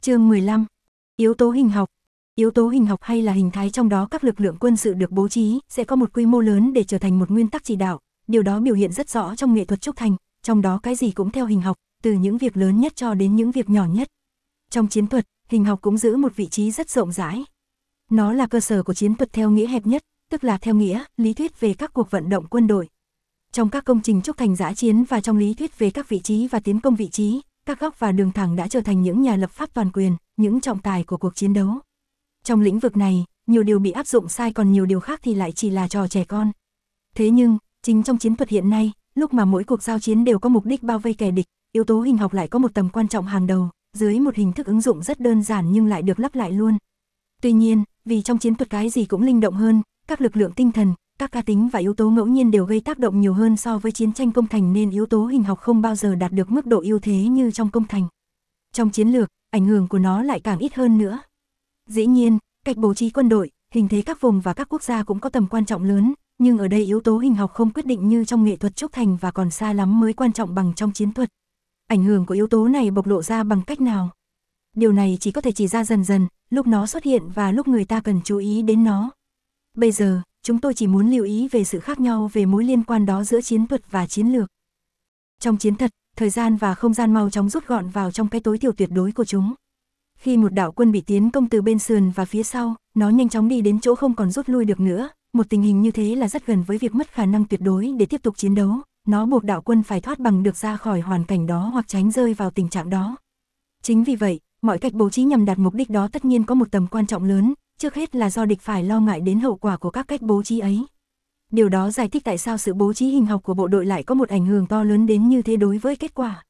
Chương 15. Yếu tố hình học. Yếu tố hình học hay là hình thái trong đó các lực lượng quân sự được bố trí sẽ có một quy mô lớn để trở thành một nguyên tắc chỉ đạo, điều đó biểu hiện rất rõ trong nghệ thuật trúc thành, trong đó cái gì cũng theo hình học, từ những việc lớn nhất cho đến những việc nhỏ nhất. Trong chiến thuật, hình học cũng giữ một vị trí rất rộng rãi. Nó là cơ sở của chiến thuật theo nghĩa hẹp nhất, tức là theo nghĩa, lý thuyết về các cuộc vận động quân đội. Trong các công trình trúc thành dã chiến và trong lý thuyết về các vị trí và tiến công vị trí, các góc và đường thẳng đã trở thành những nhà lập pháp toàn quyền, những trọng tài của cuộc chiến đấu. Trong lĩnh vực này, nhiều điều bị áp dụng sai còn nhiều điều khác thì lại chỉ là trò trẻ con. Thế nhưng, chính trong chiến thuật hiện nay, lúc mà mỗi cuộc giao chiến đều có mục đích bao vây kẻ địch, yếu tố hình học lại có một tầm quan trọng hàng đầu, dưới một hình thức ứng dụng rất đơn giản nhưng lại được lặp lại luôn. Tuy nhiên, vì trong chiến thuật cái gì cũng linh động hơn, các lực lượng tinh thần, các cá tính và yếu tố ngẫu nhiên đều gây tác động nhiều hơn so với chiến tranh công thành nên yếu tố hình học không bao giờ đạt được mức độ ưu thế như trong công thành. Trong chiến lược, ảnh hưởng của nó lại càng ít hơn nữa. Dĩ nhiên, cách bố trí quân đội, hình thế các vùng và các quốc gia cũng có tầm quan trọng lớn, nhưng ở đây yếu tố hình học không quyết định như trong nghệ thuật trúc thành và còn xa lắm mới quan trọng bằng trong chiến thuật. Ảnh hưởng của yếu tố này bộc lộ ra bằng cách nào? Điều này chỉ có thể chỉ ra dần dần, lúc nó xuất hiện và lúc người ta cần chú ý đến nó. Bây giờ, chúng tôi chỉ muốn lưu ý về sự khác nhau về mối liên quan đó giữa chiến thuật và chiến lược. Trong chiến thuật, thời gian và không gian mau chóng rút gọn vào trong cái tối thiểu tuyệt đối của chúng. Khi một đạo quân bị tiến công từ bên sườn và phía sau, nó nhanh chóng đi đến chỗ không còn rút lui được nữa. Một tình hình như thế là rất gần với việc mất khả năng tuyệt đối để tiếp tục chiến đấu. Nó buộc đạo quân phải thoát bằng được ra khỏi hoàn cảnh đó hoặc tránh rơi vào tình trạng đó. Chính vì vậy, mọi cách bố trí nhằm đạt mục đích đó tất nhiên có một tầm quan trọng lớn, trước hết là do địch phải lo ngại đến hậu quả của các cách bố trí ấy. Điều đó giải thích tại sao sự bố trí hình học của bộ đội lại có một ảnh hưởng to lớn đến như thế đối với kết quả.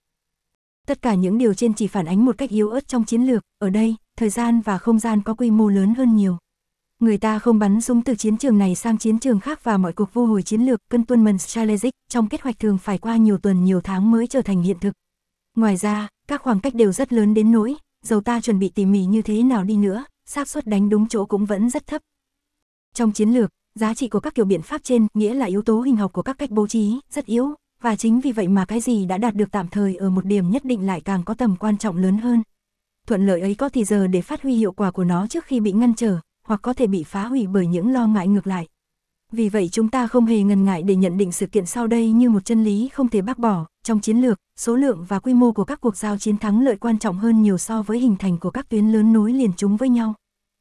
Tất cả những điều trên chỉ phản ánh một cách yếu ớt trong chiến lược, ở đây, thời gian và không gian có quy mô lớn hơn nhiều. Người ta không bắn súng từ chiến trường này sang chiến trường khác và mọi cuộc vô hồi chiến lược Cantonment-Strategic trong kế hoạch thường phải qua nhiều tuần nhiều tháng mới trở thành hiện thực. Ngoài ra, các khoảng cách đều rất lớn đến nỗi, dầu ta chuẩn bị tỉ mỉ như thế nào đi nữa, xác suất đánh đúng chỗ cũng vẫn rất thấp. Trong chiến lược, giá trị của các kiểu biện pháp trên, nghĩa là yếu tố hình học của các cách bố trí, rất yếu, và chính vì vậy mà cái gì đã đạt được tạm thời ở một điểm nhất định lại càng có tầm quan trọng lớn hơn. Thuận lợi ấy có thì giờ để phát huy hiệu quả của nó trước khi bị ngăn trở, hoặc có thể bị phá hủy bởi những lo ngại ngược lại. Vì vậy chúng ta không hề ngần ngại để nhận định sự kiện sau đây như một chân lý không thể bác bỏ. Trong chiến lược, số lượng và quy mô của các cuộc giao chiến thắng lợi quan trọng hơn nhiều so với hình thành của các tuyến lớn nối liền chúng với nhau.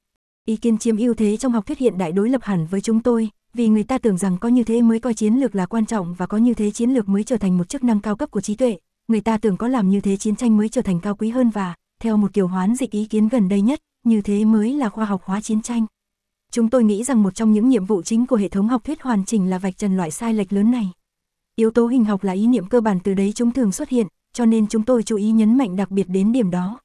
Ý kiến chiếm ưu thế trong học thuyết hiện đại đối lập hẳn với chúng tôi, vì người ta tưởng rằng có như thế mới coi chiến lược là quan trọng và có như thế chiến lược mới trở thành một chức năng cao cấp của trí tuệ. Người ta tưởng có làm như thế chiến tranh mới trở thành cao quý hơn và, theo một kiểu hoán dịch ý kiến gần đây nhất, như thế mới là khoa học hóa chiến tranh. Chúng tôi nghĩ rằng một trong những nhiệm vụ chính của hệ thống học thuyết hoàn chỉnh là vạch trần loại sai lệch lớn này. Yếu tố hình học là ý niệm cơ bản từ đấy chúng thường xuất hiện, cho nên chúng tôi chú ý nhấn mạnh đặc biệt đến điểm đó.